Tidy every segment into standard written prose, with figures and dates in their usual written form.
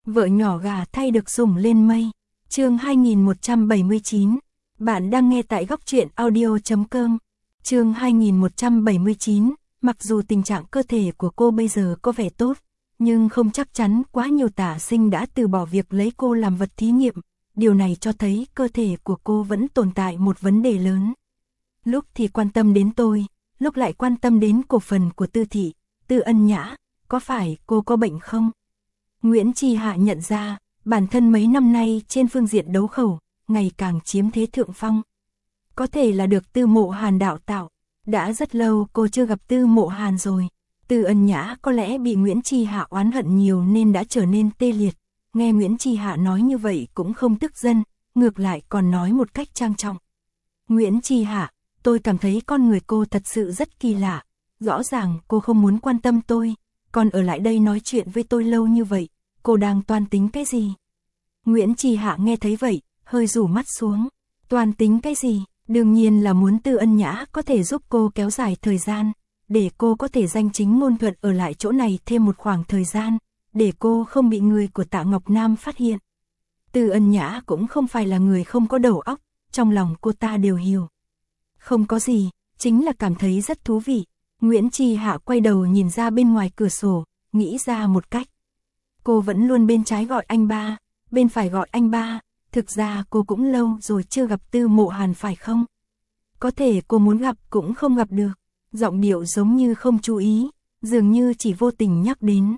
Vợ nhỏ gà thay được sủng lên mây. Chương 2179. Bạn đang nghe tại góc truyện audio.com. Chương 2179. Mặc dù tình trạng cơ thể của cô bây giờ có vẻ tốt, nhưng không chắc chắn quá nhiều tả sinh đã từ bỏ việc lấy cô làm vật thí nghiệm. Điều này cho thấy cơ thể của cô vẫn tồn tại một vấn đề lớn. Lúc thì quan tâm đến tôi, lúc lại quan tâm đến cổ phần của Tư Thị, Tư Ân Nhã, có phải cô có bệnh không? Nguyễn Chi Hạ nhận ra, bản thân mấy năm nay trên phương diện đấu khẩu, ngày càng chiếm thế thượng phong. Có thể là được Tư Mộ Hàn đạo tạo, đã rất lâu cô chưa gặp Tư Mộ Hàn rồi. Tư Ân Nhã có lẽ bị Nguyễn Chi Hạ oán hận nhiều nên đã trở nên tê liệt. Nghe Nguyễn Chi Hạ nói như vậy cũng không tức giận, ngược lại còn nói một cách trang trọng. Nguyễn Chi Hạ, tôi cảm thấy con người cô thật sự rất kỳ lạ. Rõ ràng cô không muốn quan tâm tôi, còn ở lại đây nói chuyện với tôi lâu như vậy. Cô đang toan tính cái gì? Nguyễn Chi Hạ nghe thấy vậy, hơi rủ mắt xuống. Toan tính cái gì? Đương nhiên là muốn Tư Ân Nhã có thể giúp cô kéo dài thời gian, để cô có thể danh chính ngôn thuận ở lại chỗ này thêm một khoảng thời gian, để cô không bị người của Tạ Ngọc Nam phát hiện. Tư Ân Nhã cũng không phải là người không có đầu óc, trong lòng cô ta đều hiểu. Không có gì, chính là cảm thấy rất thú vị. Nguyễn Chi Hạ quay đầu nhìn ra bên ngoài cửa sổ, nghĩ ra một cách. Cô vẫn luôn bên trái gọi anh ba, bên phải gọi anh ba, thực ra cô cũng lâu rồi chưa gặp Tư Mộ Hàn phải không? Có thể cô muốn gặp cũng không gặp được, giọng điệu giống như không chú ý, dường như chỉ vô tình nhắc đến.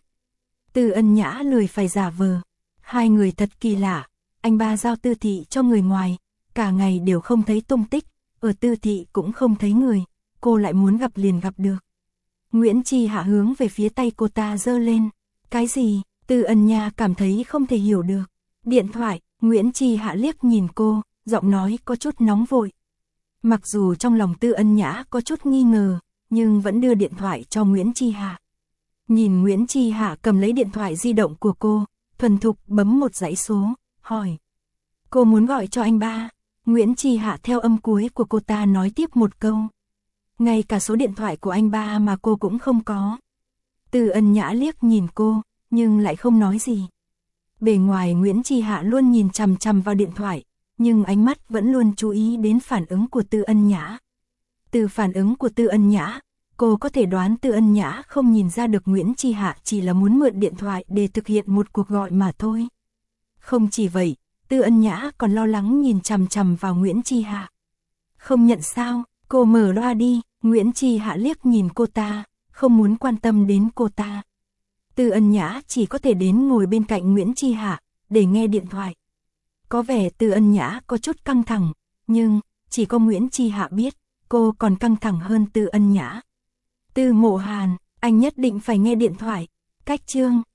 Tư Ân Nhã lười phải giả vờ, hai người thật kỳ lạ, anh ba giao Tư Thị cho người ngoài, cả ngày đều không thấy tung tích, ở Tư Thị cũng không thấy người, cô lại muốn gặp liền gặp được. Nguyễn Chi Hạ hướng về phía tay cô ta giơ lên, cái gì? Tư Ân Nhã cảm thấy không thể hiểu được. Điện thoại, Nguyễn Chi Hạ liếc nhìn cô, giọng nói có chút nóng vội. Mặc dù trong lòng Tư Ân Nhã có chút nghi ngờ, nhưng vẫn đưa điện thoại cho Nguyễn Chi Hạ. Nhìn Nguyễn Chi Hạ cầm lấy điện thoại di động của cô, thuần thục bấm một dãy số, hỏi. Cô muốn gọi cho anh ba. Nguyễn Chi Hạ theo âm cuối của cô ta nói tiếp một câu. Ngay cả số điện thoại của anh ba mà cô cũng không có. Tư Ân Nhã liếc nhìn cô, nhưng lại không nói gì. Bề ngoài Nguyễn Chi Hạ luôn nhìn chằm chằm vào điện thoại, nhưng ánh mắt vẫn luôn chú ý đến phản ứng của Tư Ân Nhã. Từ phản ứng của Tư Ân Nhã, cô có thể đoán Tư Ân Nhã không nhìn ra được Nguyễn Chi Hạ chỉ là muốn mượn điện thoại để thực hiện một cuộc gọi mà thôi. Không chỉ vậy, Tư Ân Nhã còn lo lắng nhìn chằm chằm vào Nguyễn Chi Hạ. Không nhận sao, cô mở loa đi. Nguyễn Chi Hạ liếc nhìn cô ta, không muốn quan tâm đến cô ta. Tư Ân Nhã chỉ có thể đến ngồi bên cạnh Nguyễn Chi Hạ, để nghe điện thoại. Có vẻ Tư Ân Nhã có chút căng thẳng, nhưng chỉ có Nguyễn Chi Hạ biết, cô còn căng thẳng hơn Tư Ân Nhã. Tư Mộ Hàn, anh nhất định phải nghe điện thoại. Cách chương